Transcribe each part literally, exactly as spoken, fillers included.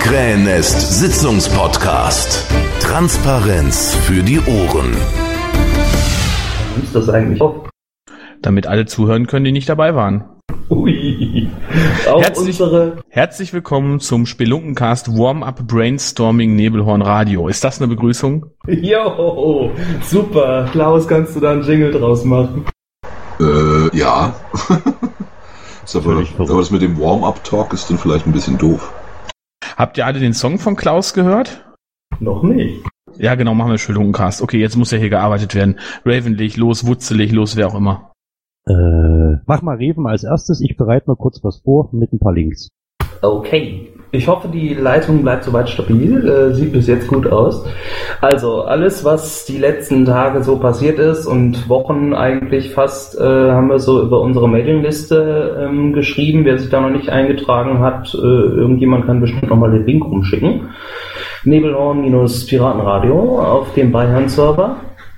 Krähennest Sitzungspodcast. Transparenz für die Ohren. Ist das eigentlich auf? Damit alle zuhören können, die nicht dabei waren. Ui. Auch herzlich, unsere... herzlich willkommen zum Spelunkencast Warm-Up Brainstorming Nebelhorn Radio. Ist das eine Begrüßung? Jo, super. Klaus, kannst du da einen Jingle draus machen? Äh, ja. Ist aber, aber das mit dem Warm-Up-Talk ist dann vielleicht ein bisschen doof. Habt ihr alle den Song von Klaus gehört? Noch nicht. Ja, genau, machen wir Spelunkencast. Okay, jetzt muss ja hier gearbeitet werden. Raven, leg los, Wutzelig, los, wer auch immer. Äh, mach mal Raven als erstes. Ich bereite nur kurz was vor mit ein paar Links. Okay. Ich hoffe, die Leitung bleibt soweit stabil. Äh, sieht bis jetzt gut aus. Also, alles, was die letzten Tage so passiert ist und Wochen eigentlich fast, äh, haben wir so über unsere Mailingliste ähm, geschrieben. Wer sich da noch nicht eingetragen hat, äh, irgendjemand kann bestimmt nochmal den Link rumschicken. Nebelhorn-Piratenradio auf dem Bayern-Server.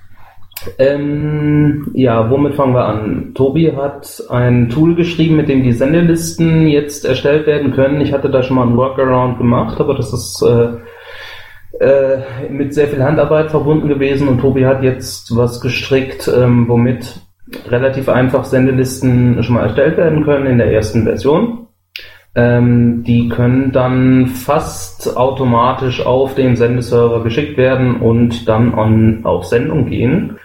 Ähm, ja, womit fangen wir an? Tobi hat ein Tool geschrieben, mit dem die Sendelisten jetzt erstellt werden können. Ich hatte da schon mal einen Workaround gemacht, aber das ist äh, äh, mit sehr viel Handarbeit verbunden gewesen und Tobi hat jetzt was gestrickt, ähm, womit relativ einfach Sendelisten schon mal erstellt werden können in der ersten Version. Ähm, die können dann fast automatisch auf den Sendeserver geschickt werden und dann on, auf Sendung gehen.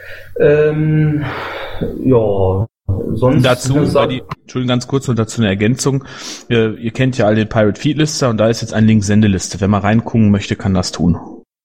Ähm, ja, sonst... Dazu, bei die, Entschuldigung, ganz kurz noch dazu eine Ergänzung. Ihr, ihr kennt ja alle den Pirate Feed Lister und da ist jetzt ein Link Sendeliste. Wer mal reingucken möchte, kann das tun.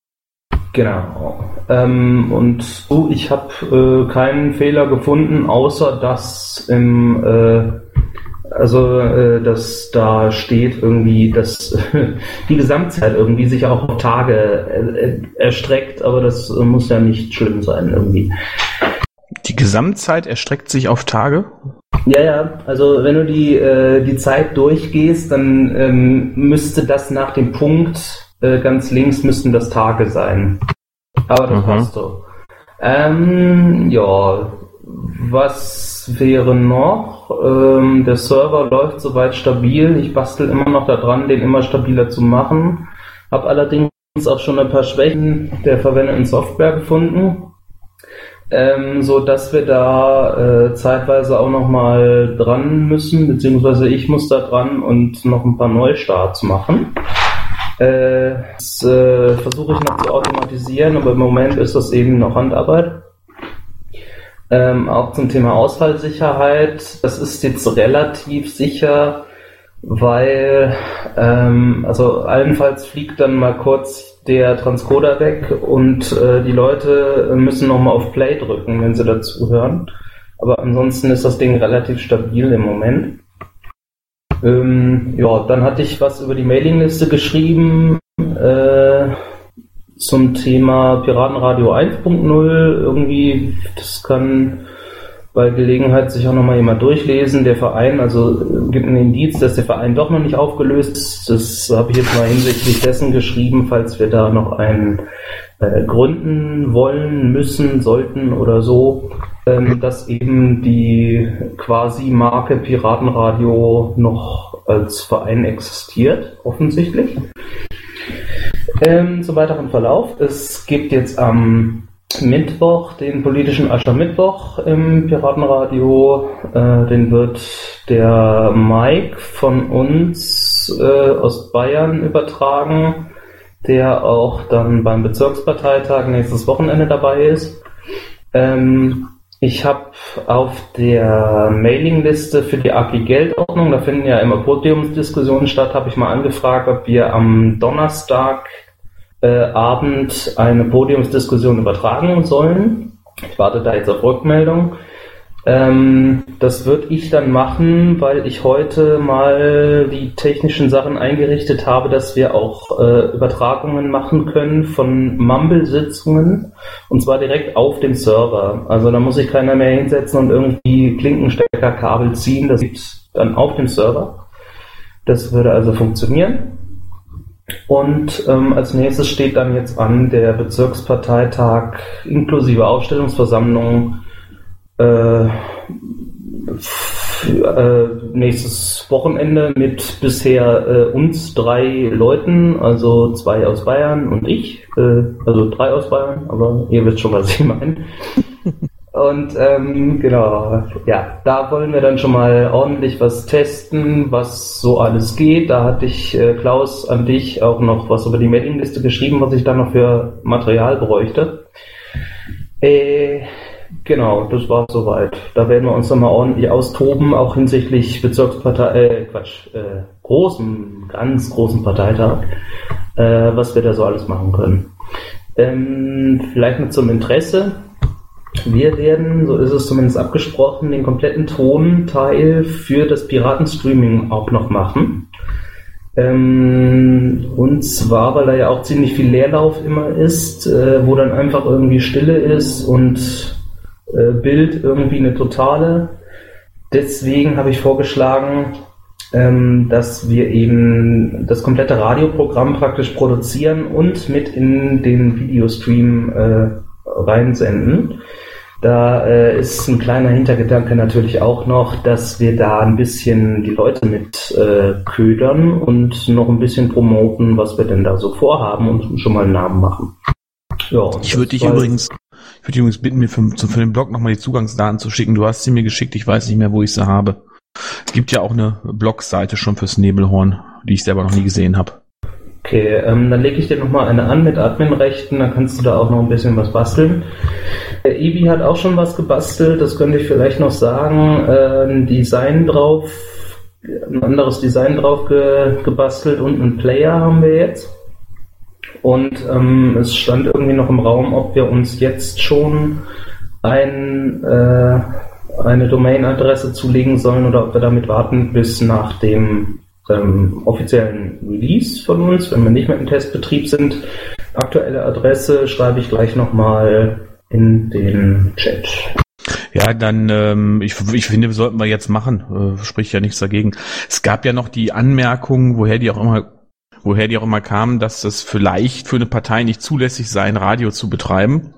Genau. Ähm, und so, ich habe äh, keinen Fehler gefunden, außer dass im... Äh, Also, äh, dass da steht irgendwie, dass die Gesamtzeit irgendwie sich auch auf Tage äh, erstreckt, aber das äh, muss ja nicht schlimm sein irgendwie. Die Gesamtzeit erstreckt sich auf Tage? Ja, ja, also wenn du die, äh, die Zeit durchgehst, dann ähm, müsste das nach dem Punkt äh, ganz links müssten das Tage sein. Aber das Mhm. passt so. Ähm, ja, was wäre noch? Ähm, der Server läuft soweit stabil. Ich bastel immer noch daran, den immer stabiler zu machen. Hab allerdings auch schon ein paar Schwächen der verwendeten Software gefunden, ähm, so dass wir da äh, zeitweise auch noch mal dran müssen, beziehungsweise ich muss da dran und noch ein paar Neustarts machen. Äh, das äh, versuche ich noch zu automatisieren, aber im Moment ist das eben noch Handarbeit. Ähm, auch zum Thema Ausfallsicherheit, das ist jetzt relativ sicher, weil ähm, also allenfalls fliegt dann mal kurz der Transcoder weg und äh, die Leute müssen nochmal auf Play drücken, wenn sie dazu hören. Aber ansonsten ist das Ding relativ stabil im Moment. Ähm, ja, dann hatte ich was über die Mailingliste geschrieben, äh, zum Thema Piratenradio eins Punkt null. Irgendwie, das kann bei Gelegenheit sich auch nochmal jemand durchlesen. Der Verein, also gibt einen Indiz, dass der Verein doch noch nicht aufgelöst ist. Das habe ich jetzt mal hinsichtlich dessen geschrieben, falls wir da noch einen äh, gründen wollen, müssen, sollten oder so, ähm, dass eben die quasi Marke Piratenradio noch als Verein existiert, offensichtlich. Ähm, zum weiteren Verlauf. Es gibt jetzt am Mittwoch den politischen Aschermittwoch im Piratenradio. Äh, den wird der Mike von uns äh, aus Bayern übertragen, der auch dann beim Bezirksparteitag nächstes Wochenende dabei ist. Ähm, ich habe auf der Mailingliste für die A G Geldordnung, da finden ja immer Podiumsdiskussionen statt, habe ich mal angefragt, ob wir am Donnerstag Äh, Abend eine Podiumsdiskussion übertragen sollen. Ich warte da jetzt auf Rückmeldung. Ähm, das würde ich dann machen, weil ich heute mal die technischen Sachen eingerichtet habe, dass wir auch äh, Übertragungen machen können von Mumble-Sitzungen und zwar direkt auf dem Server. Also da muss sich keiner mehr hinsetzen und irgendwie Klinkensteckerkabel ziehen. Das liegt dann auf dem Server. Das würde also funktionieren. Und ähm, als nächstes steht dann jetzt an der Bezirksparteitag inklusive Aufstellungsversammlung äh, äh, nächstes Wochenende mit bisher äh, uns drei Leuten, also zwei aus Bayern und ich, äh, also drei aus Bayern, aber ihr wisst schon, was ich meine. Und ähm, genau, ja, da wollen wir dann schon mal ordentlich was testen, was so alles geht. Da hatte ich, äh, Klaus, an dich auch noch was über die Mailingliste geschrieben, was ich dann noch für Material bräuchte. Äh, genau, das war soweit. Da werden wir uns dann mal ordentlich austoben, auch hinsichtlich Bezirkspartei, äh, Quatsch, äh, großen, ganz großen Parteitag, äh, was wir da so alles machen können. Ähm, vielleicht noch zum Interesse. Wir werden, so ist es zumindest abgesprochen, den kompletten Tonteil für das Piratenstreaming auch noch machen. Ähm, und zwar, weil da ja auch ziemlich viel Leerlauf immer ist, äh, wo dann einfach irgendwie Stille ist und äh, Bild irgendwie eine totale. Deswegen habe ich vorgeschlagen, ähm, dass wir eben das komplette Radioprogramm praktisch produzieren und mit in den Videostream äh, reinsenden. Da äh, ist ein kleiner Hintergedanke natürlich auch noch, dass wir da ein bisschen die Leute mit äh, ködern und noch ein bisschen promoten, was wir denn da so vorhaben und schon mal einen Namen machen. Ja, ich würde dich übrigens, ich würde dich übrigens bitten, mir für, für den Blog nochmal die Zugangsdaten zu schicken. Du hast sie mir geschickt, ich weiß nicht mehr, wo ich sie habe. Es gibt ja auch eine Blogseite schon fürs Nebelhorn, die ich selber noch nie gesehen habe. Okay, ähm, dann lege ich dir nochmal eine an mit Adminrechten, dann kannst du da auch noch ein bisschen was basteln. Der Ibi hat auch schon was gebastelt, das könnte ich vielleicht noch sagen. Äh, ein Design drauf, ein anderes Design drauf ge, gebastelt und einen Player haben wir jetzt. Und ähm, es stand irgendwie noch im Raum, ob wir uns jetzt schon ein, äh, eine Domain-Adresse zulegen sollen oder ob wir damit warten bis nach dem Ähm, offiziellen Release von uns, wenn wir nicht mehr im Testbetrieb sind. Aktuelle Adresse schreibe ich gleich nochmal in den Chat. Ja, dann, ähm, ich, ich finde, wir sollten wir jetzt machen, äh, spricht ja nichts dagegen. Es gab ja noch die Anmerkung, woher die auch immer, woher die auch immer kamen, dass das vielleicht für eine Partei nicht zulässig sei, ein Radio zu betreiben.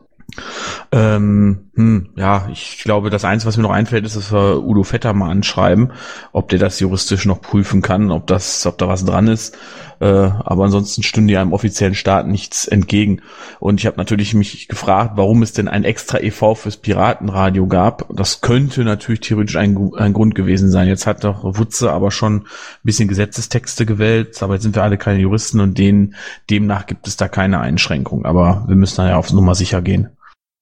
Ähm, hm, ja, ich glaube, das Einzige, was mir noch einfällt, ist, dass wir Udo Vetter mal anschreiben, ob der das juristisch noch prüfen kann, ob das, ob da was dran ist. Äh, aber ansonsten stünde ja im offiziellen Staat nichts entgegen. Und ich habe natürlich mich gefragt, warum es denn ein extra E V fürs Piratenradio gab. Das könnte natürlich theoretisch ein, ein Grund gewesen sein. Jetzt hat doch Wutze aber schon ein bisschen Gesetzestexte gewählt, aber jetzt sind wir alle keine Juristen und denen, demnach gibt es da keine Einschränkung. Aber wir müssen da ja auf Nummer sicher gehen.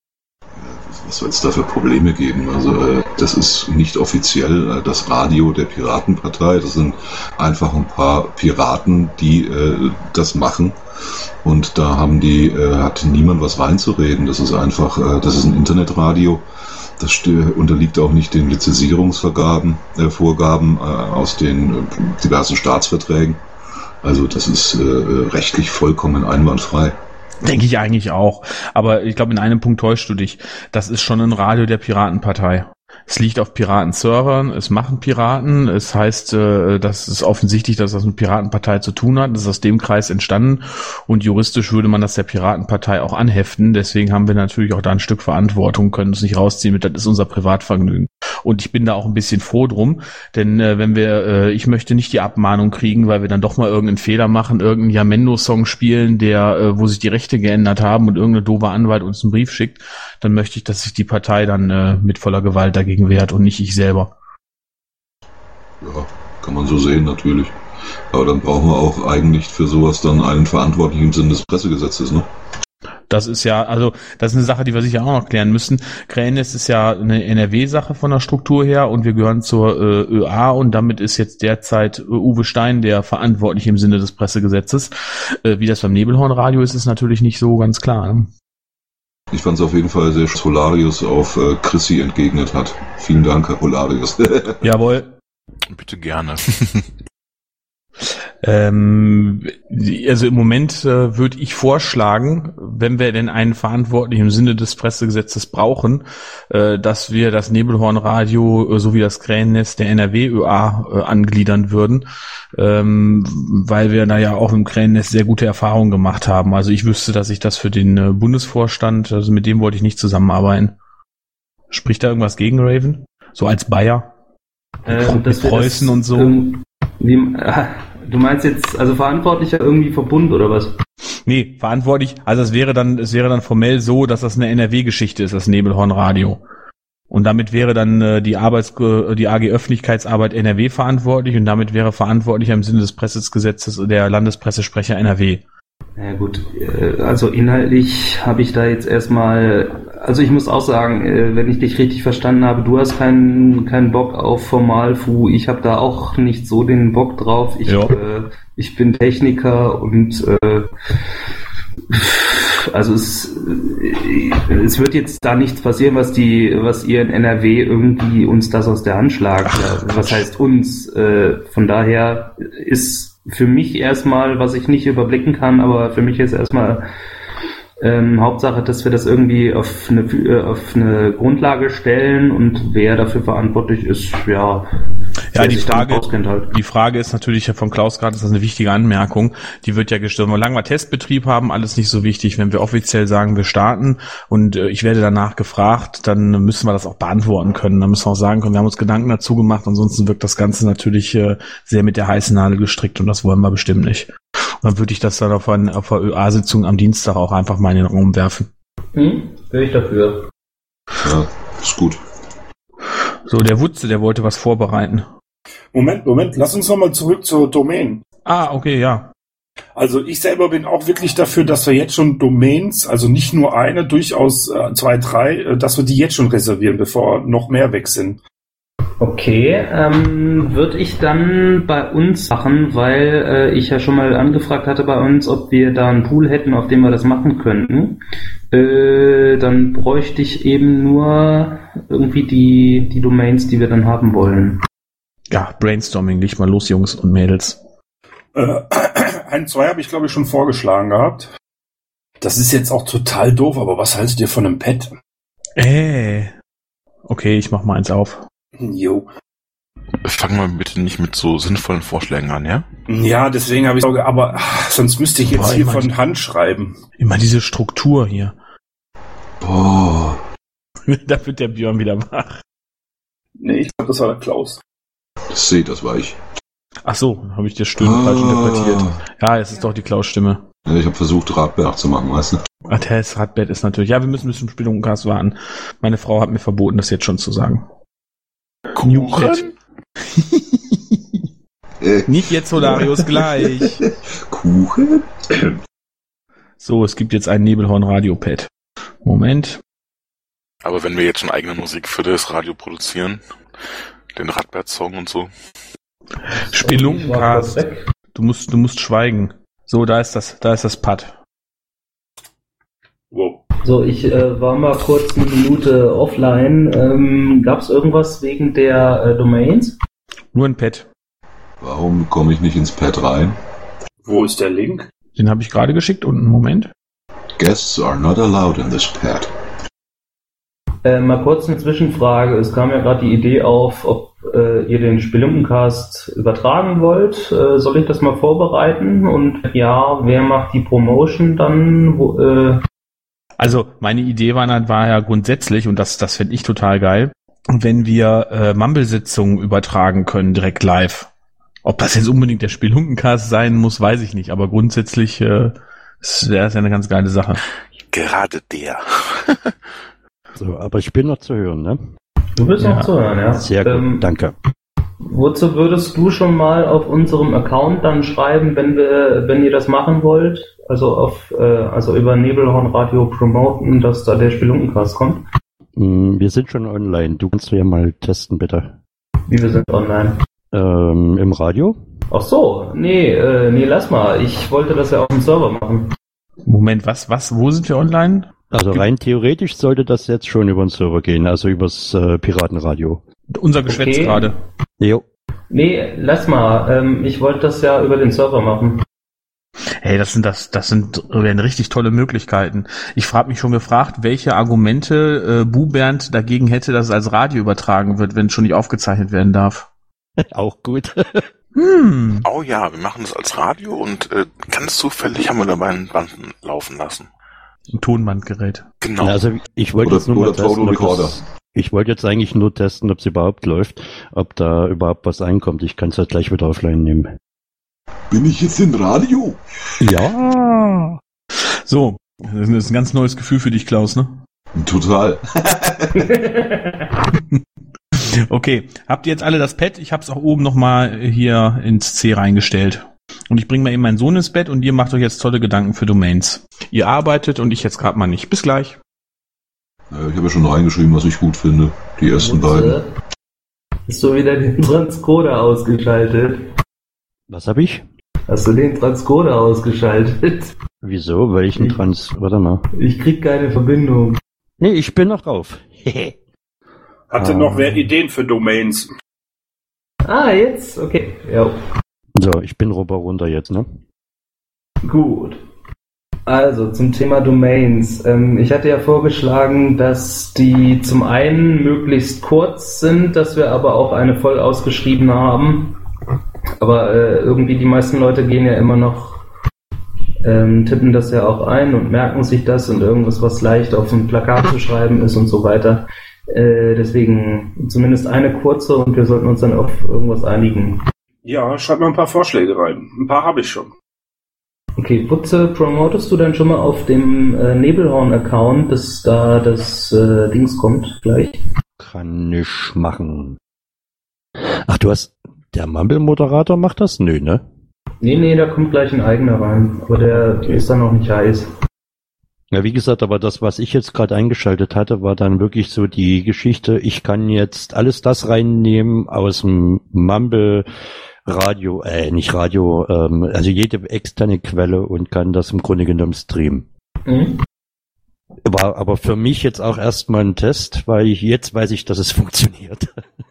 Was soll es da für Probleme geben? Also äh, das ist nicht offiziell äh, das Radio der Piratenpartei. Das sind einfach ein paar Piraten, die äh, das machen. Und da haben die, äh, hat niemand was reinzureden. Das ist einfach, äh, das ist ein Internetradio. Das st- unterliegt auch nicht den Lizenzierungsvergaben, äh, Vorgaben äh, aus den äh, diversen Staatsverträgen. Also das ist äh, rechtlich vollkommen einwandfrei. Denke ich eigentlich auch. Aber ich glaube, in einem Punkt täuschst du dich. Das ist schon ein Radio der Piratenpartei. Es liegt auf Piraten-Servern, es machen Piraten, es heißt, äh, das ist offensichtlich, dass das mit Piratenpartei zu tun hat, das ist aus dem Kreis entstanden und juristisch würde man das der Piratenpartei auch anheften, deswegen haben wir natürlich auch da ein Stück Verantwortung, können uns nicht rausziehen mit, das ist unser Privatvergnügen. Und ich bin da auch ein bisschen froh drum, denn äh, wenn wir, äh, ich möchte nicht die Abmahnung kriegen, weil wir dann doch mal irgendeinen Fehler machen, irgendeinen Yamendo-Song spielen, der, äh, wo sich die Rechte geändert haben und irgendein doofer Anwalt uns einen Brief schickt, dann möchte ich, dass sich die Partei dann äh, mit voller Gewalt dagegen wert und nicht ich selber. Ja, kann man so sehen, natürlich. Aber dann brauchen wir auch eigentlich für sowas dann einen Verantwortlichen im Sinne des Pressegesetzes, ne? Das ist ja, also, das ist eine Sache, die wir sicher auch noch klären müssen. Krähennest ist ja eine N R W-Sache von der Struktur her und wir gehören zur äh, Ö A und damit ist jetzt derzeit äh, Uwe Stein der Verantwortliche im Sinne des Pressegesetzes. Äh, wie das beim Nebelhornradio ist, ist natürlich nicht so ganz klar, ne? Ich fand es auf jeden Fall sehr, Solarius auf äh, Chrissy entgegnet hat. Vielen Dank, Herr Solarius. Jawohl. Bitte gerne. ähm, also im Moment äh, würde ich vorschlagen, wenn wir denn einen Verantwortlichen im Sinne des Pressegesetzes brauchen, äh, dass wir das Nebelhornradio äh, sowie das Krähennest der N R W Ö A äh, angliedern würden, ähm, weil wir da ja auch im Krähennest sehr gute Erfahrungen gemacht haben. Also ich wüsste, dass ich das für den äh, Bundesvorstand, also mit dem wollte ich nicht zusammenarbeiten. Spricht da irgendwas gegen Raven? So als Bayer? Äh, mit dass wir Preußen das und so. Wie, äh, du meinst jetzt, also verantwortlicher irgendwie Verbund oder was? Nee, verantwortlich, also es wäre dann, es wäre dann formell so, dass das eine N R W-Geschichte ist, das Nebelhornradio. Und damit wäre dann äh, die Arbeits die A G Öffentlichkeitsarbeit N R W verantwortlich und damit wäre verantwortlicher im Sinne des Pressegesetzes der Landespressesprecher N R W. Ja gut, also inhaltlich habe ich da jetzt erstmal, also ich muss auch sagen, wenn ich dich richtig verstanden habe, du hast keinen keinen Bock auf Formalfu, ich habe da auch nicht so den Bock drauf. Ich, äh, ich bin Techniker und äh, also es, es wird jetzt da nichts passieren, was die, was ihr in N R W irgendwie uns das aus der Hand schlagt. Ja, was heißt uns? Äh, von daher ist für mich erstmal, was ich nicht überblicken kann, aber für mich ist erstmal ähm, Hauptsache, dass wir das irgendwie auf eine, äh, auf eine Grundlage stellen und wer dafür verantwortlich ist, ja. Ja, die Frage, halt. die Frage ist natürlich von Klaus gerade, ist das eine wichtige Anmerkung. Die wird ja gestellt. Solange wir Testbetrieb haben, alles nicht so wichtig. Wenn wir offiziell sagen, wir starten und äh, ich werde danach gefragt, dann müssen wir das auch beantworten können. Dann müssen wir auch sagen können, wir haben uns Gedanken dazu gemacht. Ansonsten wirkt das Ganze natürlich äh, sehr mit der heißen Nadel gestrickt und das wollen wir bestimmt nicht. Und dann würde ich das dann auf, ein, auf einer Ö A-Sitzung am Dienstag auch einfach mal in den Raum werfen. Hm, wäre ich dafür. Ja, ist gut. So, der Wutze, der wollte was vorbereiten. Moment, Moment, lass uns nochmal zurück zur Domain. Ah, okay, ja. Also ich selber bin auch wirklich dafür, dass wir jetzt schon Domains, also nicht nur eine, durchaus äh, zwei, drei, äh, dass wir die jetzt schon reservieren, bevor noch mehr weg sind. Okay, ähm, würde ich dann bei uns machen, weil äh, ich ja schon mal angefragt hatte bei uns, ob wir da einen Pool hätten, auf dem wir das machen könnten. Äh, dann bräuchte ich eben nur irgendwie die, die Domains, die wir dann haben wollen. Ja, Brainstorming, leg mal los, Jungs und Mädels. Äh, ein, zwei habe ich, glaube ich, schon vorgeschlagen gehabt. Das ist jetzt auch total doof, aber was haltet ihr von einem Pad? Äh. Okay, ich mach mal eins auf. Jo. Fangen wir bitte nicht mit so sinnvollen Vorschlägen an, ja? Ja, deswegen habe ich Sorge, aber ach, sonst müsste ich jetzt Boah, hier ich mein, von Hand schreiben. Immer diese Struktur hier. Boah. Da wird der Björn wieder wach. Nee, ich glaube, das war der Klaus. Das sehe, das war ich. Ach so, habe ich dir Stöhnen ah. falsch interpretiert. Ja, es ist doch die Klaus-Stimme. Ja, ich habe versucht, Radberg zu machen, weißt du? Ach, das Radbett ist natürlich... Ja, wir müssen bis zum Spieluncast warten. Meine Frau hat mir verboten, das jetzt schon zu sagen. Kuchen? Nicht jetzt, Solarius, gleich. Kuchen? So, es gibt jetzt ein Nebelhorn-Radio-Pad. Moment. Aber wenn wir jetzt schon eigene Musik für das Radio produzieren, den Radbert-Song und so. Spelunkencast. Du musst, du musst schweigen. So, da ist das, da ist das Pad. Wow. So, ich äh, war mal kurz eine Minute offline. Ähm, Gab es irgendwas wegen der äh, Domains? Nur ein Pad. Warum komme ich nicht ins Pad rein? Wo ist der Link? Den habe ich gerade geschickt. Und einen Moment. Guests are not allowed in this pad. Äh, mal kurz eine Zwischenfrage. Es kam ja gerade die Idee auf, ob äh, ihr den Spelunkencast übertragen wollt. Äh, soll ich das mal vorbereiten? Und ja, wer macht die Promotion dann? Wo, äh also meine Idee war, war ja grundsätzlich, und das, das finde ich total geil, wenn wir äh, Mumble-Sitzungen übertragen können, direkt live. Ob das jetzt unbedingt der Spelunkencast sein muss, weiß ich nicht. Aber grundsätzlich äh, ist das ja eine ganz geile Sache. Gerade der. So, aber ich bin noch zu hören, ne? Du bist Ja. noch zu hören, ja. Sehr gut, Ähm, danke. Wozu würdest du schon mal auf unserem Account dann schreiben, wenn wir, wenn ihr das machen wollt? Also auf, äh, also über Nebelhorn Radio promoten, dass da der Spelunkencast kommt? Mm, Wir sind schon online. Du kannst ja mal testen, bitte. Wie wir sind online. Ähm, Im Radio? Ach so, nee, äh, nee, lass mal. Ich wollte das ja auf dem Server machen. Moment, was, was, wo sind wir online? Also rein theoretisch sollte das jetzt schon über den Server gehen, also übers äh, Piratenradio. Unser Geschwätz Okay. gerade. Jo. Nee, lass mal. Ähm, ich wollte das ja über den Server machen. Hey, das sind das, das sind werden richtig tolle Möglichkeiten. Ich frage mich schon gefragt, welche Argumente äh, Bu-Bernd dagegen hätte, dass es als Radio übertragen wird, wenn es schon nicht aufgezeichnet werden darf. Auch gut. Hm. Oh ja, wir machen das als Radio und äh, ganz zufällig haben wir dabei einen Band laufen lassen. Ein Tonbandgerät. Genau. Also ich wollte Oder- jetzt nur mal oder Total testen, ob Recorder. das, Ich wollte jetzt eigentlich nur testen, ob es überhaupt läuft, ob da überhaupt was einkommt. Ich kann es halt gleich wieder offline nehmen. Bin ich jetzt im Radio? Ja. So, das ist ein ganz neues Gefühl für dich, Klaus, ne? Total. Okay, habt ihr jetzt alle das Pad? Ich hab's auch oben nochmal hier ins C reingestellt. Und ich bringe mal eben meinen Sohn ins Bett und ihr macht euch jetzt tolle Gedanken für Domains. Ihr arbeitet und ich jetzt gerade mal nicht. Bis gleich. Ja, ich habe ja schon reingeschrieben, was ich gut finde. Die ersten beiden. Hast du wieder den Transcoder ausgeschaltet? Was habe ich? Hast du den Transcoder ausgeschaltet? Wieso? Welchen Trans... Warte mal. Ich krieg keine Verbindung. Nee, ich bin noch drauf. Hatte ah. noch wer Ideen für Domains? Ah, jetzt? Okay. Ja. So, ich bin rüber runter jetzt, ne? Gut. Also zum Thema Domains. Ähm, ich hatte ja vorgeschlagen, dass die zum einen möglichst kurz sind, dass wir aber auch eine voll ausgeschriebene haben. Aber äh, irgendwie die meisten Leute gehen ja immer noch, ähm, tippen das ja auch ein und merken sich das und irgendwas, was leicht auf ein Plakat zu schreiben ist und so weiter. Äh, deswegen zumindest eine kurze und wir sollten uns dann auf irgendwas einigen. Ja, schreib mal ein paar Vorschläge rein. Ein paar habe ich schon. Okay, Butze, promotest du dann schon mal auf dem äh, Nebelhorn-Account, dass da das äh, Dings kommt gleich? Kann ich machen. Ach, du hast... Der Mumble-Moderator macht das? Nö, ne? Nee, nee, da kommt gleich ein eigener rein. Aber der okay. ist dann noch nicht heiß. Ja, wie gesagt, aber das, was ich jetzt gerade eingeschaltet hatte, war dann wirklich so die Geschichte, ich kann jetzt alles das reinnehmen aus dem Mumble Radio, äh, nicht Radio, ähm, also jede externe Quelle und kann das im Grunde genommen streamen. Mhm. War aber für mich jetzt auch erstmal ein Test, weil ich, jetzt weiß ich, dass es funktioniert.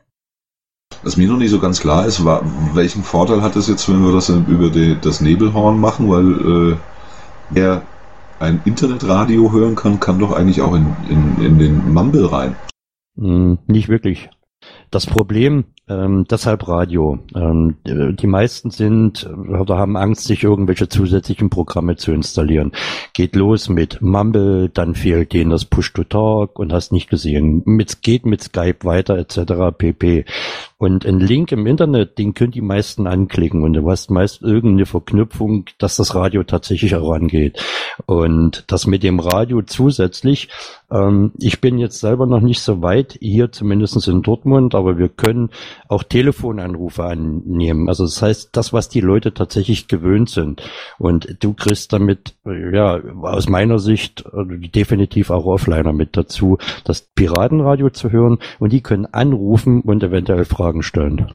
Was mir noch nicht so ganz klar ist, war, welchen Vorteil hat es jetzt, wenn wir das über die, das Nebelhorn machen, weil äh, wer ein Internetradio hören kann, kann doch eigentlich auch in, in, in den Mumble rein. Hm, nicht wirklich. Das Problem, ähm, deshalb Radio. Ähm, die meisten sind oder haben Angst, sich irgendwelche zusätzlichen Programme zu installieren. Geht los mit Mumble, dann fehlt denen das Push-to-Talk und hast nicht gesehen. Mit, geht mit Skype weiter et cetera pp. Und ein Link im Internet, den können die meisten anklicken und du hast meist irgendeine Verknüpfung, dass das Radio tatsächlich auch angeht. Und das mit dem Radio zusätzlich, ähm, ich bin jetzt selber noch nicht so weit, hier zumindest in Dortmund, aber wir können auch Telefonanrufe annehmen. Also das heißt, das, was die Leute tatsächlich gewöhnt sind. Und du kriegst damit, ja, aus meiner Sicht definitiv auch Offliner mit dazu, das Piratenradio zu hören und die können anrufen und eventuell Fragen stellen.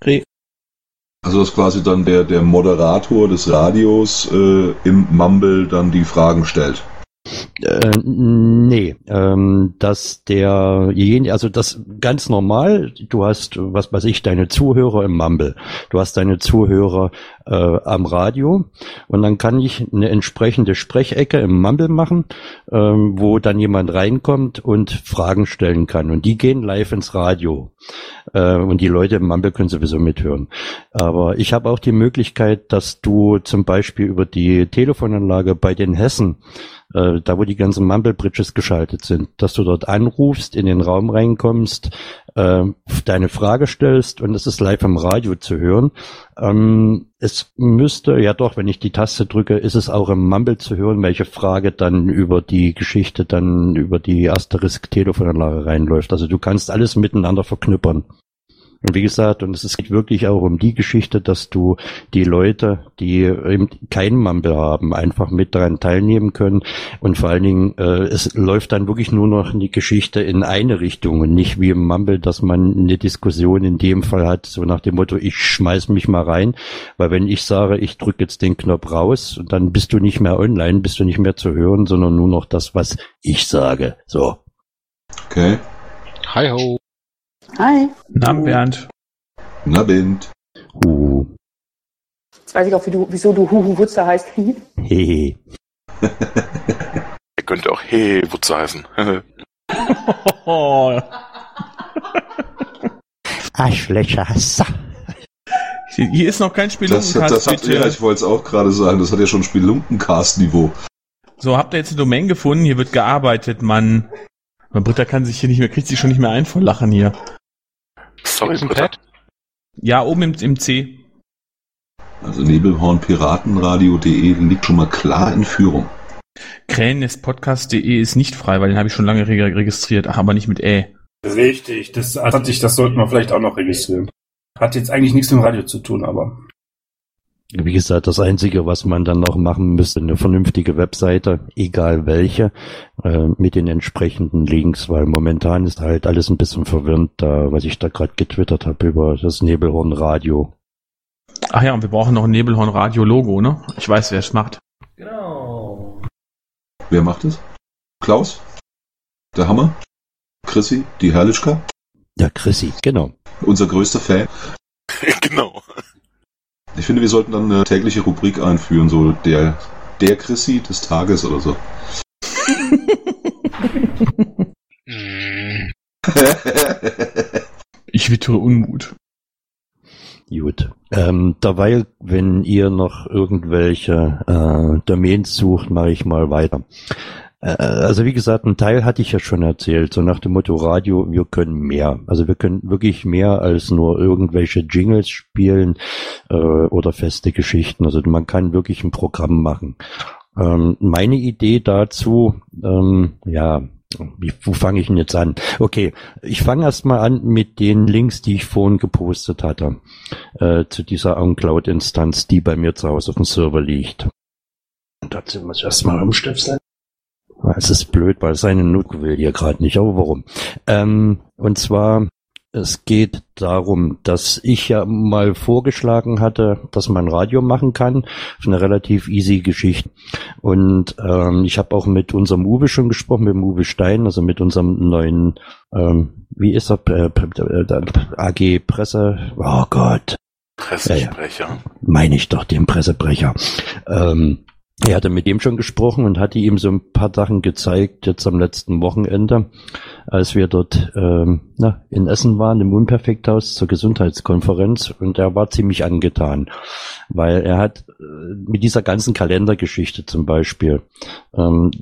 Also dass quasi dann der, der Moderator des Radios äh, im Mumble dann die Fragen stellt. Äh, nee, ähm, dass der, also das ganz normal, du hast, was weiß ich, deine Zuhörer im Mumble, du hast deine Zuhörer äh, am Radio und dann kann ich eine entsprechende Sprechecke im Mumble machen, ähm, wo dann jemand reinkommt und Fragen stellen kann und die gehen live ins Radio äh, und die Leute im Mumble können sowieso mithören. Aber ich habe auch die Möglichkeit, dass du zum Beispiel über die Telefonanlage bei den Hessen, äh, da wo die ganzen Mumble-Bridges geschaltet sind, dass du dort anrufst, in den Raum reinkommst, äh, deine Frage stellst und es ist live im Radio zu hören. Ähm, es müsste, ja doch, wenn ich die Taste drücke, ist es auch im Mumble zu hören, welche Frage dann über die Geschichte, dann über die Asterisk-Telefonanlage reinläuft. Also du kannst alles miteinander verknüppern. Und wie gesagt, und es geht wirklich auch um die Geschichte, dass du die Leute, die eben keinen Mumble haben, einfach mit daran teilnehmen können. Und vor allen Dingen, äh, es läuft dann wirklich nur noch die Geschichte in eine Richtung und nicht wie im Mumble, dass man eine Diskussion in dem Fall hat, so nach dem Motto, ich schmeiß mich mal rein. Weil wenn ich sage, ich drücke jetzt den Knopf raus, dann bist du nicht mehr online, bist du nicht mehr zu hören, sondern nur noch das, was ich sage. So. Okay. Hi ho. Hi. Na, Bernd. Na, Bind. Uh. Jetzt weiß ich auch, wie du, wieso du Huhu Wutzer heißt. Hehe. Er könnte auch Hehe Wutzer heißen. Arschlöcher. Hier ist noch kein Spelunkencast. Das, das hat, ja, ich wollte es auch gerade sagen, das hat ja schon Spelunkencast-Niveau. So, habt ihr jetzt eine Domain gefunden? Hier wird gearbeitet, Mann. Aber Britta kann sich hier nicht mehr, kriegt sich schon nicht mehr ein vor Lachen hier. Sorry, Britta. Ja, oben im, im C. Also nebelhornpiratenradio punkt de liegt schon mal klar in Führung. Krähennestpodcast punkt de ist nicht frei, weil den habe ich schon lange re- registriert, ach, aber nicht mit Ä. Richtig, das hatte ich, das sollten wir vielleicht auch noch registrieren. Hat jetzt eigentlich nichts mit dem Radio zu tun, aber. Wie gesagt, das Einzige, was man dann noch machen müsste, eine vernünftige Webseite, egal welche, äh, mit den entsprechenden Links, weil momentan ist halt alles ein bisschen verwirrend, da, was ich da gerade getwittert habe über das Nebelhorn-Radio. Ach ja, und wir brauchen noch ein Nebelhorn-Radio-Logo, ne? Ich weiß, wer es macht. Genau. Wer macht es? Klaus? Der Hammer? Chrissy? Die Herrlichka? Ja, Chrissy, genau. Unser größter Fan. Genau. Ich finde, wir sollten dann eine tägliche Rubrik einführen, so der, der Chrissy des Tages oder so. Ich wittere Unmut. Gut. Ähm, dabei, wenn ihr noch irgendwelche äh, Domains sucht, mache ich mal weiter. Äh, also wie gesagt, ein Teil hatte ich ja schon erzählt, so nach dem Motto Radio, wir können mehr. Also wir können wirklich mehr als nur irgendwelche Jingles spielen äh, oder feste Geschichten. Also man kann wirklich ein Programm machen. Ähm, meine Idee dazu, ähm, ja, Wie, wo fange ich denn jetzt an? Okay, ich fange erstmal an mit den Links, die ich vorhin gepostet hatte, äh, zu dieser OnCloud-Instanz, die bei mir zu Hause auf dem Server liegt. Und dazu muss ich erstmal umstöpseln. Es ist blöd, weil seine Nuke will hier gerade nicht, aber warum? Ähm, und zwar, es geht darum, dass ich ja mal vorgeschlagen hatte, dass man Radio machen kann. Das ist eine relativ easy Geschichte. Und ähm, ich habe auch mit unserem Uwe schon gesprochen, mit dem Uwe Stein, also mit unserem neuen, ähm, wie ist er, äh, äh, A G Presse, oh Gott. Pressesprecher. Ja, ja. Meine ich doch, den Pressebrecher. Ähm, Er hatte mit dem schon gesprochen und hatte ihm so ein paar Sachen gezeigt, jetzt am letzten Wochenende, als wir dort ähm, na, in Essen waren, im Unperfekthaus zur Gesundheitskonferenz, und er war ziemlich angetan, weil er hat äh, mit dieser ganzen Kalendergeschichte zum Beispiel, ähm,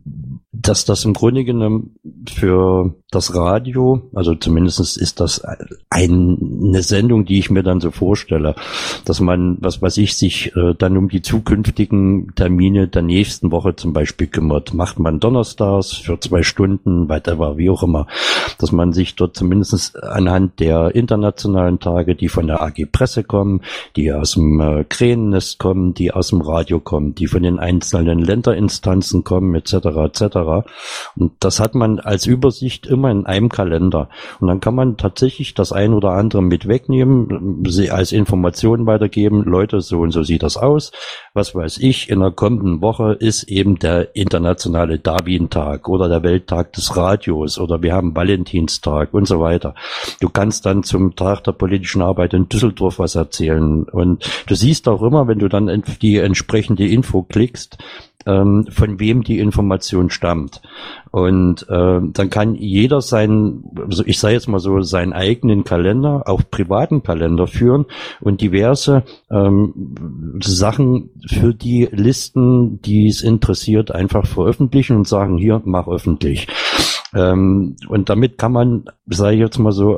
dass das im Grunde genommen für das Radio, also zumindest ist das ein, eine Sendung, die ich mir dann so vorstelle, dass man, was weiß ich, sich äh, dann um die zukünftigen Termine der nächsten Woche zum Beispiel kümmert. Macht man donnerstags für zwei Stunden, whatever, wie auch immer, dass man sich dort zumindest anhand der internationalen Tage, die von der A G Presse kommen, die aus dem äh, Krähennest kommen, die aus dem Radio kommen, die von den einzelnen Länderinstanzen kommen, et cetera et cetera. Und das hat man als Übersicht immer in einem Kalender. Und dann kann man tatsächlich das ein oder andere mit wegnehmen, sie als Information weitergeben. Leute, so und so sieht das aus. Was weiß ich, in der kommenden Woche ist eben der internationale Darwin-Tag oder der Welttag des Radios oder wir haben Valentinstag und so weiter. Du kannst dann zum Tag der politischen Arbeit in Düsseldorf was erzählen. Und du siehst auch immer, wenn du dann die entsprechende Info klickst, ähm, von wem die Information stammt. Und äh, dann kann jeder seinen, also ich sage jetzt mal so, seinen eigenen Kalender, auch privaten Kalender führen und diverse ähm, Sachen für die Listen, die es interessiert, einfach veröffentlichen und sagen, hier, mach öffentlich. Ähm, und damit kann man, sage ich jetzt mal so,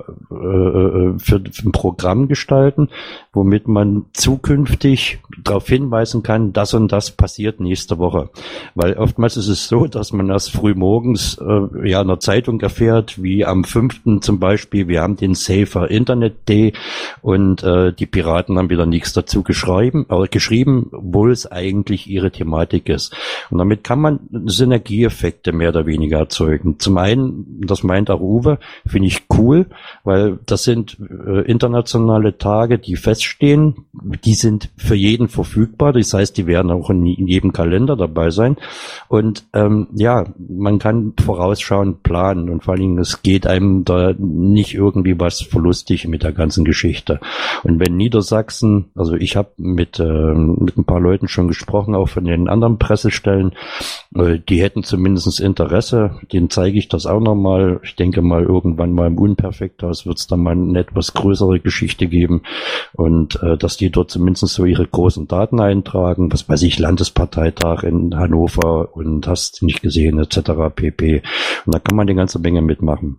äh, für, für ein Programm gestalten, womit man zukünftig darauf hinweisen kann, das und das passiert nächste Woche. Weil oftmals ist es so, dass man erst früh morgens äh, ja in der Zeitung erfährt, wie am fünften zum Beispiel, wir haben den Safer Internet Day und äh, die Piraten haben wieder nichts dazu geschrieben, äh, geschrieben, obwohl es eigentlich ihre Thematik ist. Und damit kann man Synergieeffekte mehr oder weniger erzeugen. Zum einen, das meint auch Uwe, finde ich cool, weil das sind äh, internationale Tage, die feststehen, die sind für jeden verfügbar, das heißt, die werden auch in, in jedem Kalender dabei sein und ähm, ja, man kann vorausschauend planen und vor allen Dingen, es geht einem da nicht irgendwie was verlustig mit der ganzen Geschichte. Und wenn Niedersachsen, also ich habe mit, äh, mit ein paar Leuten schon gesprochen, auch von den anderen Pressestellen, äh, die hätten zumindest Interesse, denen zeige ich das auch nochmal. Ich denke mal, irgendwann mal im Unperfekthaus wird es dann mal eine etwas größere Geschichte geben und äh, dass die dort zumindest so ihre großen müssen Daten eintragen, was weiß ich, Landesparteitag in Hannover und hast nicht gesehen, et cetera pp. Und da kann man eine ganze Menge mitmachen.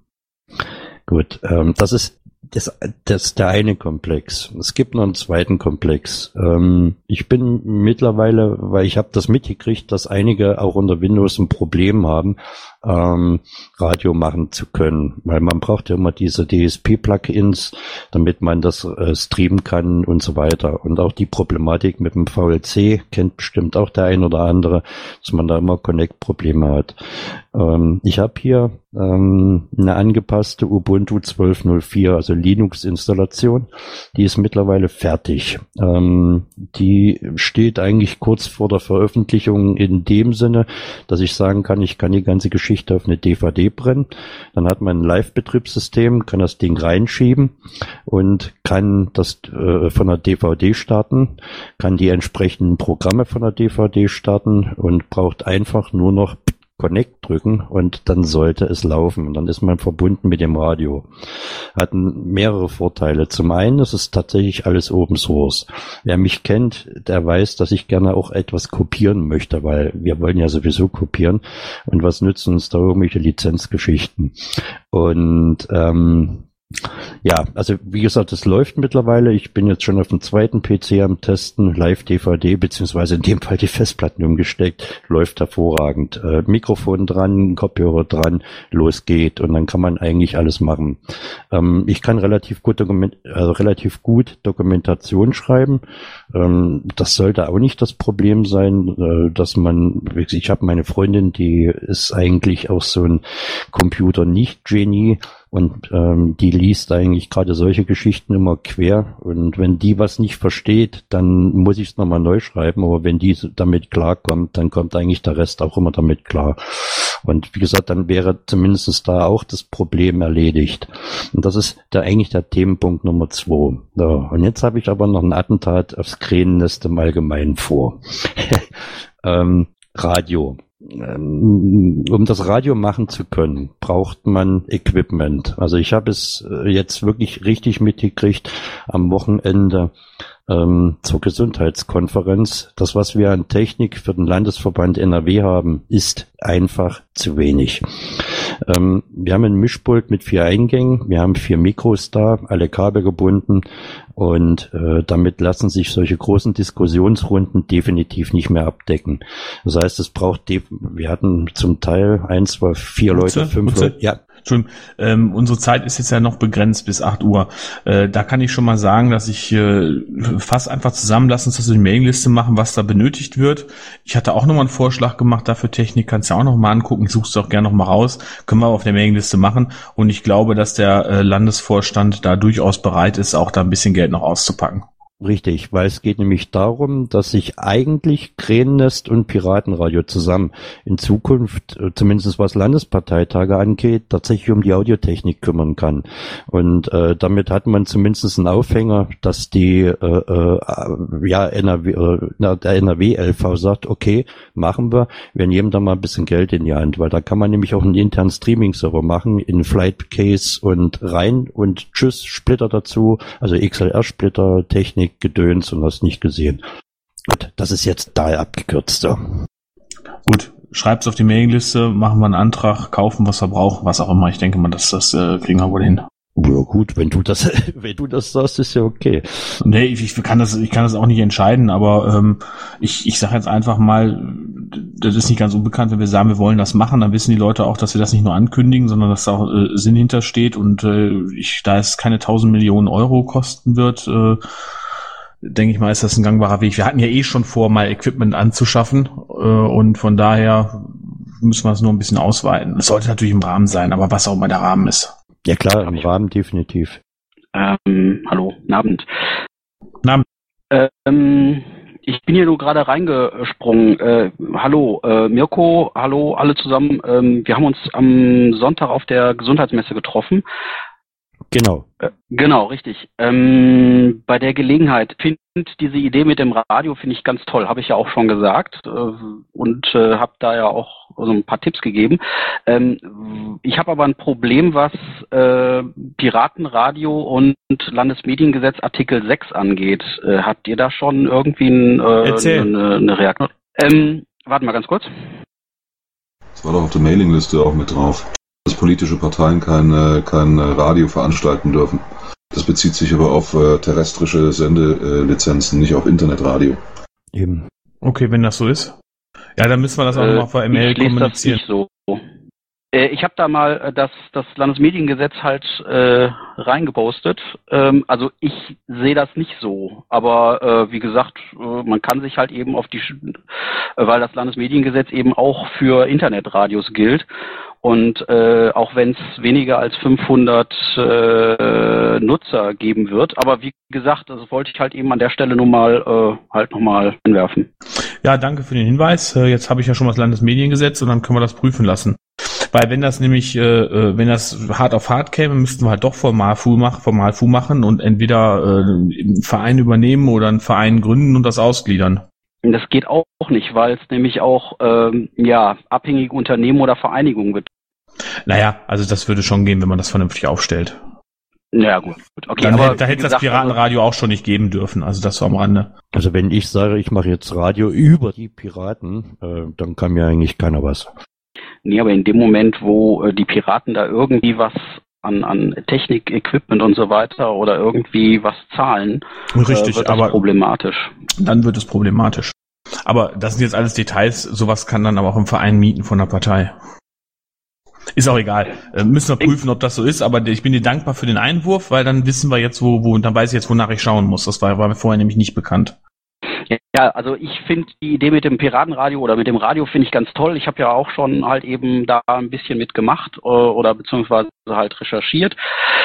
Gut, ähm, das ist das, das ist der eine Komplex. Es gibt noch einen zweiten Komplex. Ähm, ich bin mittlerweile, weil ich habe das mitgekriegt, dass einige auch unter Windows ein Problem haben, ähm, Radio machen zu können, weil man braucht ja immer diese D S P-Plugins, damit man das äh, streamen kann und so weiter. Und auch die Problematik mit dem V L C kennt bestimmt auch der ein oder andere, dass man da immer Connect-Probleme hat. Ähm, ich habe hier ähm, eine angepasste Ubuntu zwölf null vier, also Linux-Installation, die ist mittlerweile fertig. Ähm, die steht eigentlich kurz vor der Veröffentlichung in dem Sinne, dass ich sagen kann, ich kann die ganze Geschichte auf eine D V D brennen. Dann hat man ein Live-Betriebssystem, kann das Ding reinschieben und kann das äh, von der D V D starten, kann die entsprechenden Programme von der D V D starten und braucht einfach nur noch Connect drücken und dann sollte es laufen. Und dann ist man verbunden mit dem Radio. Hat mehrere Vorteile. Zum einen ist es tatsächlich alles Open Source. Wer mich kennt, der weiß, dass ich gerne auch etwas kopieren möchte, weil wir wollen ja sowieso kopieren. Und was nützen uns da irgendwelche Lizenzgeschichten? Und ähm, ja, also wie gesagt, es läuft mittlerweile. Ich bin jetzt schon auf dem zweiten P C am Testen, Live-D V D, beziehungsweise in dem Fall die Festplatten umgesteckt, läuft hervorragend. Äh, Mikrofon dran, Kopfhörer dran, los geht und dann kann man eigentlich alles machen. Ähm, ich kann relativ gut, Dokument, also relativ gut Dokumentation schreiben. Ähm, das sollte auch nicht das Problem sein, äh, dass man, ich habe meine Freundin, die ist eigentlich auch so ein Computer-Nicht-Genie. Und ähm, die liest eigentlich gerade solche Geschichten immer quer. Und wenn die was nicht versteht, dann muss ich es nochmal neu schreiben. Aber wenn die damit klarkommt, dann kommt eigentlich der Rest auch immer damit klar. Und wie gesagt, dann wäre zumindest da auch das Problem erledigt. Und das ist der, eigentlich der Themenpunkt Nummer zwei. So, und jetzt habe ich aber noch ein Attentat aufs Krähennest im Allgemeinen vor. ähm, Radio. Um das Radio machen zu können, braucht man Equipment. Also ich habe es jetzt wirklich richtig mitgekriegt am Wochenende ähm, zur Gesundheitskonferenz. Das, was wir an Technik für den Landesverband N R W haben, ist einfach zu wenig. Ähm, wir haben ein Mischpult mit vier Eingängen, wir haben vier Mikros da, alle Kabel gebunden und äh, damit lassen sich solche großen Diskussionsrunden definitiv nicht mehr abdecken. Das heißt, es braucht, def- wir hatten zum Teil ein, zwei, vier Leute, Mutze, fünf Mutze. Leute, ja. Entschuldigung, ähm, unsere Zeit ist jetzt ja noch begrenzt bis acht Uhr. Äh, da kann ich schon mal sagen, dass ich äh, fast einfach zusammenlassen, dass wir eine Mailingliste machen, was da benötigt wird. Ich hatte auch nochmal einen Vorschlag gemacht, dafür Technik kannst du auch nochmal angucken. Ich suche es auch gerne nochmal raus. Können wir auf der Mailingliste machen. Und ich glaube, dass der äh, Landesvorstand da durchaus bereit ist, auch da ein bisschen Geld noch auszupacken. Richtig, weil es geht nämlich darum, dass sich eigentlich Krähennest und Piratenradio zusammen in Zukunft, zumindest was Landesparteitage angeht, tatsächlich um die Audiotechnik kümmern kann. Und äh, damit hat man zumindest einen Aufhänger, dass die äh, äh, ja N R W, äh, der N R W L V sagt, okay, machen wir, wir nehmen da mal ein bisschen Geld in die Hand, weil da kann man nämlich auch einen internen Streaming-Server machen, in Flightcase und rein und tschüss, Splitter dazu, also X L R-Splitter, Technik, Gedöns und hast nicht gesehen. Gut, das ist jetzt da abgekürzt. So. Gut, schreibt's auf die Mailingliste, machen wir einen Antrag, kaufen, was wir brauchen, was auch immer. Ich denke mal, dass das äh, kriegen wir wohl hin. Ja gut, wenn du das, wenn du das sagst, ist ja okay. Nee, ich, ich kann das, ich kann das auch nicht entscheiden, aber ähm, ich, ich sage jetzt einfach mal, das ist nicht ganz unbekannt, wenn wir sagen, wir wollen das machen, dann wissen die Leute auch, dass wir das nicht nur ankündigen, sondern dass da auch äh, Sinn hintersteht und äh, ich, da es keine tausend Millionen Euro kosten wird, äh, denke ich mal, ist das ein gangbarer Weg. Wir hatten ja eh schon vor, mal Equipment anzuschaffen äh, und von daher müssen wir es nur ein bisschen ausweiten. Es sollte natürlich im Rahmen sein, aber was auch immer der Rahmen ist. Ja klar, im Rahmen definitiv. Ähm, hallo, guten Abend. Guten Abend. Ähm, ich bin hier nur gerade reingesprungen. Äh, hallo, äh, Mirko, hallo, alle zusammen. Ähm, wir haben uns am Sonntag auf der Gesundheitsmesse getroffen. Genau. Äh, genau, richtig. Ähm, bei der Gelegenheit finde diese Idee mit dem Radio finde ich ganz toll, habe ich ja auch schon gesagt äh, und äh, habe da ja auch so ein paar Tipps gegeben. Ähm, ich habe aber ein Problem, was äh, Piratenradio und Landesmediengesetz Artikel sechs angeht. Äh, habt ihr da schon irgendwie ein, äh, eine, eine Reaktion? Ähm, warte mal ganz kurz. Das war doch auf der Mailingliste auch mit drauf, dass politische Parteien kein, kein Radio veranstalten dürfen. Das bezieht sich aber auf äh, terrestrische Sendelizenzen, nicht auf Internetradio. Eben. Okay, wenn das so ist. Ja, dann müssen wir das auch äh, nochmal vor M L ich lese kommunizieren. Das nicht so. Äh, ich habe da mal äh, das, das Landesmediengesetz halt äh, reingepostet. Ähm, also ich sehe das nicht so. Aber äh, wie gesagt, äh, man kann sich halt eben auf die, äh, weil das Landesmediengesetz eben auch für Internetradios gilt. Und äh, auch wenn es weniger als fünfhundert äh, Nutzer geben wird, aber wie gesagt, das wollte ich halt eben an der Stelle nur mal äh, halt nochmal anwerfen. Ja, danke für den Hinweis. Äh, jetzt habe ich ja schon mal das Landesmediengesetz und dann können wir das prüfen lassen. Weil wenn das nämlich, äh, wenn das hart auf hart käme, müssten wir halt doch Formalfu machen, Formalfu machen und entweder äh, einen Verein übernehmen oder einen Verein gründen und das ausgliedern. Das geht auch nicht, weil es nämlich auch ähm, ja abhängige Unternehmen oder Vereinigungen betrifft. Naja, also das würde schon gehen, wenn man das vernünftig aufstellt. Ja, gut. Okay, Dann aber hätte, da hätte das Piratenradio auch schon nicht geben dürfen, also das so am Rande. Also wenn ich sage, ich mache jetzt Radio über die Piraten, äh, dann kann mir eigentlich keiner was. Nee, aber in dem Moment, wo äh, die Piraten da irgendwie was an, an Technik, Equipment und so weiter oder irgendwie was zahlen, Richtig, äh, wird das aber problematisch. Dann wird es problematisch. Aber das sind jetzt alles Details, sowas kann dann aber auch im Verein mieten von der Partei. Ist auch egal. Äh, müssen wir prüfen, ob das so ist, aber ich bin dir dankbar für den Einwurf, weil dann wissen wir jetzt, wo, wo, dann weiß ich jetzt, wonach ich schauen muss. Das war, war mir vorher nämlich nicht bekannt. Ja, also ich finde die Idee mit dem Piratenradio oder mit dem Radio finde ich ganz toll. Ich habe ja auch schon halt eben da ein bisschen mitgemacht äh, oder beziehungsweise halt recherchiert.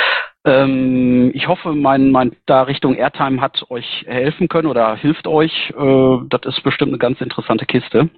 Ähm, ich hoffe, mein, mein da Richtung Airtime hat euch helfen können oder hilft euch. Äh, das ist bestimmt eine ganz interessante Kiste.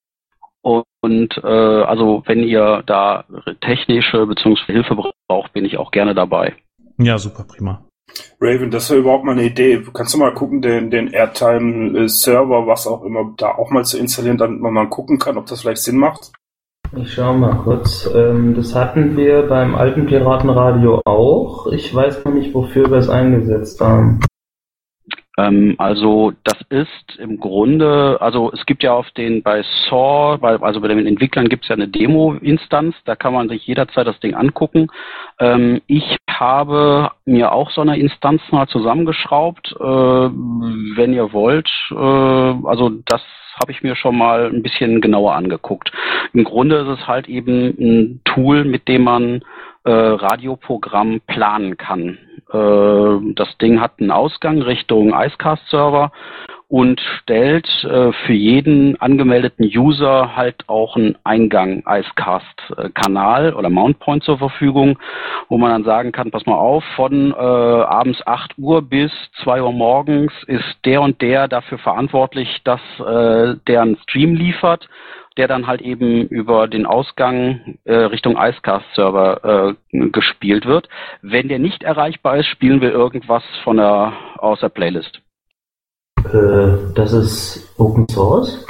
Und äh, also wenn ihr da technische beziehungsweise Hilfe braucht, bin ich auch gerne dabei. Ja, super, prima. Raven, das wäre überhaupt mal eine Idee. Kannst du mal gucken, den, den Airtime-Server, was auch immer, da auch mal zu installieren, damit man mal gucken kann, ob das vielleicht Sinn macht? Ich schau mal kurz. Ähm, das hatten wir beim alten Piratenradio auch. Ich weiß noch nicht, wofür wir es eingesetzt haben. Ähm, also das ist im Grunde, also es gibt ja auf den bei S A W, bei, also bei den Entwicklern gibt es ja eine Demo-Instanz, da kann man sich jederzeit das Ding angucken. Ähm, ich habe mir auch so eine Instanz mal zusammengeschraubt, äh, wenn ihr wollt. Äh, also das habe ich mir schon mal ein bisschen genauer angeguckt. Im Grunde ist es halt eben ein Tool, mit dem man äh, Radioprogramm planen kann. Äh, das Ding hat einen Ausgang Richtung Icecast-Server und stellt äh, für jeden angemeldeten User halt auch einen Eingang Icecast-Kanal oder Mountpoint zur Verfügung, wo man dann sagen kann, pass mal auf, von äh, abends acht Uhr bis zwei Uhr morgens ist der und der dafür verantwortlich, dass äh, der einen Stream liefert, der dann halt eben über den Ausgang äh, Richtung Icecast-Server äh, gespielt wird. Wenn der nicht erreichbar ist, spielen wir irgendwas von der aus der Playlist. Äh, das ist Open Source?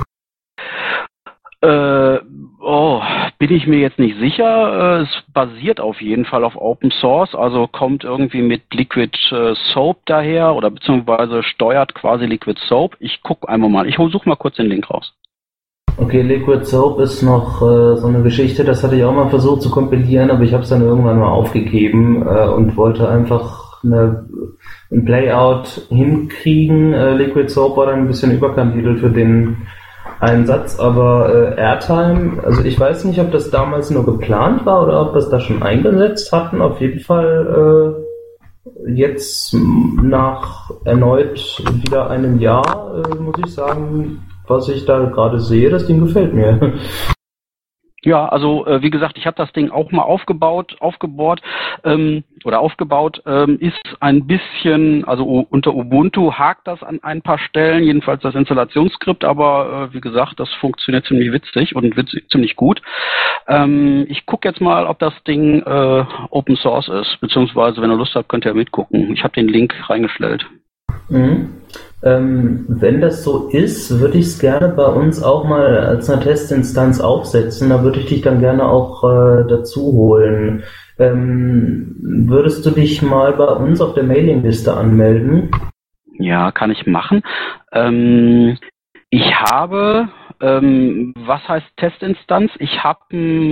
Äh, oh, bin ich mir jetzt nicht sicher. Äh, es basiert auf jeden Fall auf Open Source, also kommt irgendwie mit Liquid äh, Soap daher oder beziehungsweise steuert quasi Liquid Soap. Ich gucke einmal mal, ich suche mal kurz den Link raus. Okay, Liquid Soap ist noch äh, so eine Geschichte, das hatte ich auch mal versucht zu kompilieren, aber ich habe es dann irgendwann mal aufgegeben äh, und wollte einfach eine, ein Playout hinkriegen. Äh, Liquid Soap war dann ein bisschen überkandidelt für den Einsatz, aber äh, Airtime, also ich weiß nicht, ob das damals nur geplant war oder ob wir es da schon eingesetzt hatten. Auf jeden Fall äh, jetzt nach erneut wieder einem Jahr, äh, muss ich sagen, was ich da gerade sehe, das Ding gefällt mir. Ja, also äh, wie gesagt, ich habe das Ding auch mal aufgebaut, aufgebohrt ähm, oder aufgebaut, ähm, ist ein bisschen, also u- unter Ubuntu hakt das an ein paar Stellen, jedenfalls das Installationsskript, aber äh, wie gesagt, das funktioniert ziemlich witzig und witzig, ziemlich gut. Ähm, ich gucke jetzt mal, ob das Ding äh, Open Source ist, beziehungsweise wenn ihr Lust habt, könnt ihr mitgucken. Ich habe den Link reingestellt. Mhm. Ähm, wenn das so ist, würde ich es gerne bei uns auch mal als eine Testinstanz aufsetzen. Da würde ich dich dann gerne auch äh, dazu holen. Ähm, würdest du dich mal bei uns auf der Mailingliste anmelden? Ja, kann ich machen. Ähm, ich habe, ähm, was heißt Testinstanz? Ich habe,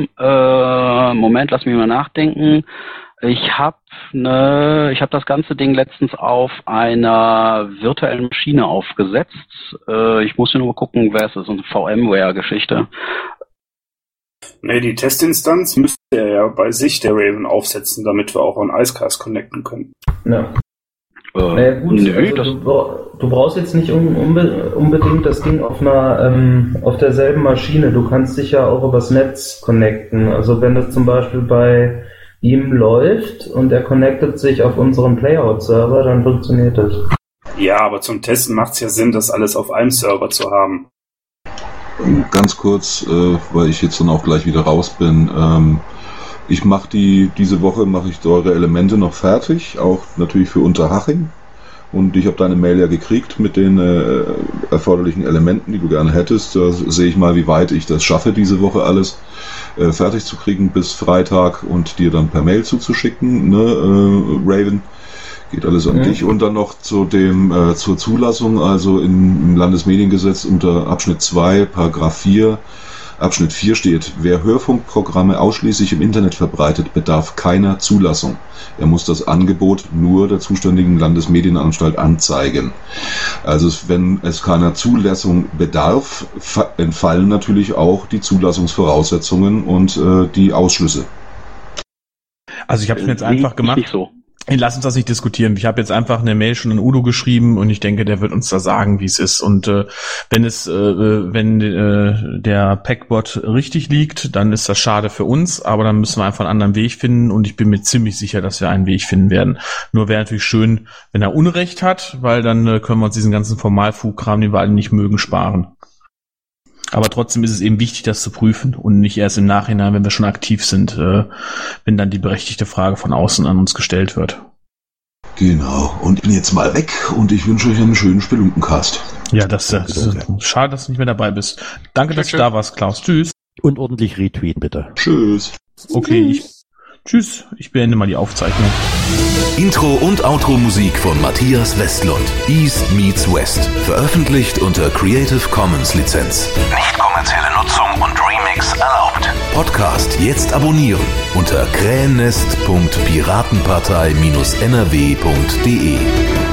äh, Moment, lass mich mal nachdenken. Ich habe ne, ich habe das ganze Ding letztens auf einer virtuellen Maschine aufgesetzt. Äh, ich muss nur mal gucken, wer es ist, so eine VMware-Geschichte. Nee, die Testinstanz müsste er ja bei sich, der Raven, aufsetzen, damit wir auch an Icecast connecten können. Ja. Äh, Naja gut, nö, also das, du, bra- du brauchst jetzt nicht un- unbe- unbedingt das Ding auf einer ähm, auf derselben Maschine. Du kannst dich ja auch übers Netz connecten. Also wenn das zum Beispiel bei ihm läuft und er connectet sich auf unseren Playout-Server, dann funktioniert das. Ja, aber zum Testen macht es ja Sinn, das alles auf einem Server zu haben. Ganz kurz, äh, weil ich jetzt dann auch gleich wieder raus bin. Ähm, ich mache die, diese Woche mache ich eure Elemente noch fertig, auch natürlich für Unterhaching. Und ich habe deine Mail ja gekriegt mit den äh, erforderlichen Elementen, die du gerne hättest. Da sehe ich mal, wie weit ich das schaffe, diese Woche alles äh, fertig zu kriegen bis Freitag und dir dann per Mail zuzuschicken, ne, äh, Raven. Geht alles an Mhm. dich. Und dann noch zu dem äh, zur Zulassung, also im, im Landesmediengesetz unter Abschnitt zwei, Paragraph vier, Abschnitt vier steht, wer Hörfunkprogramme ausschließlich im Internet verbreitet, bedarf keiner Zulassung. Er muss das Angebot nur der zuständigen Landesmedienanstalt anzeigen. Also es, wenn es keiner Zulassung bedarf, fa- entfallen natürlich auch die Zulassungsvoraussetzungen und äh, die Ausschlüsse. Also ich habe es mir jetzt sehe einfach ich gemacht. nicht so. Lass uns das nicht diskutieren. Ich habe jetzt einfach eine Mail schon an Udo geschrieben und ich denke, der wird uns da sagen, wie es ist. Und äh, wenn es, äh, wenn äh, der Packbot richtig liegt, dann ist das schade für uns, aber dann müssen wir einfach einen anderen Weg finden und ich bin mir ziemlich sicher, dass wir einen Weg finden werden. Nur wäre natürlich schön, wenn er Unrecht hat, weil dann äh, können wir uns diesen ganzen Formalfugkram, den wir alle nicht mögen, sparen. Aber trotzdem ist es eben wichtig, das zu prüfen und nicht erst im Nachhinein, wenn wir schon aktiv sind, äh, wenn dann die berechtigte Frage von außen an uns gestellt wird. Genau. Und ich bin jetzt mal weg und ich wünsche euch einen schönen Spelunkencast. Ja, das, das ist schade, dass du nicht mehr dabei bist. Danke, dass du da warst, Klaus. Tschüss. Und ordentlich retweeten, bitte. Tschüss. Okay, ich, tschüss. Ich beende mal die Aufzeichnung. Intro und Outro Musik von Matthias Westlund. East meets West. Veröffentlicht unter Creative Commons Lizenz. Nicht kommerzielle Nutzung und Remix erlaubt. Podcast jetzt abonnieren unter krähennest punkt piratenpartei Bindestrich n r w punkt d e.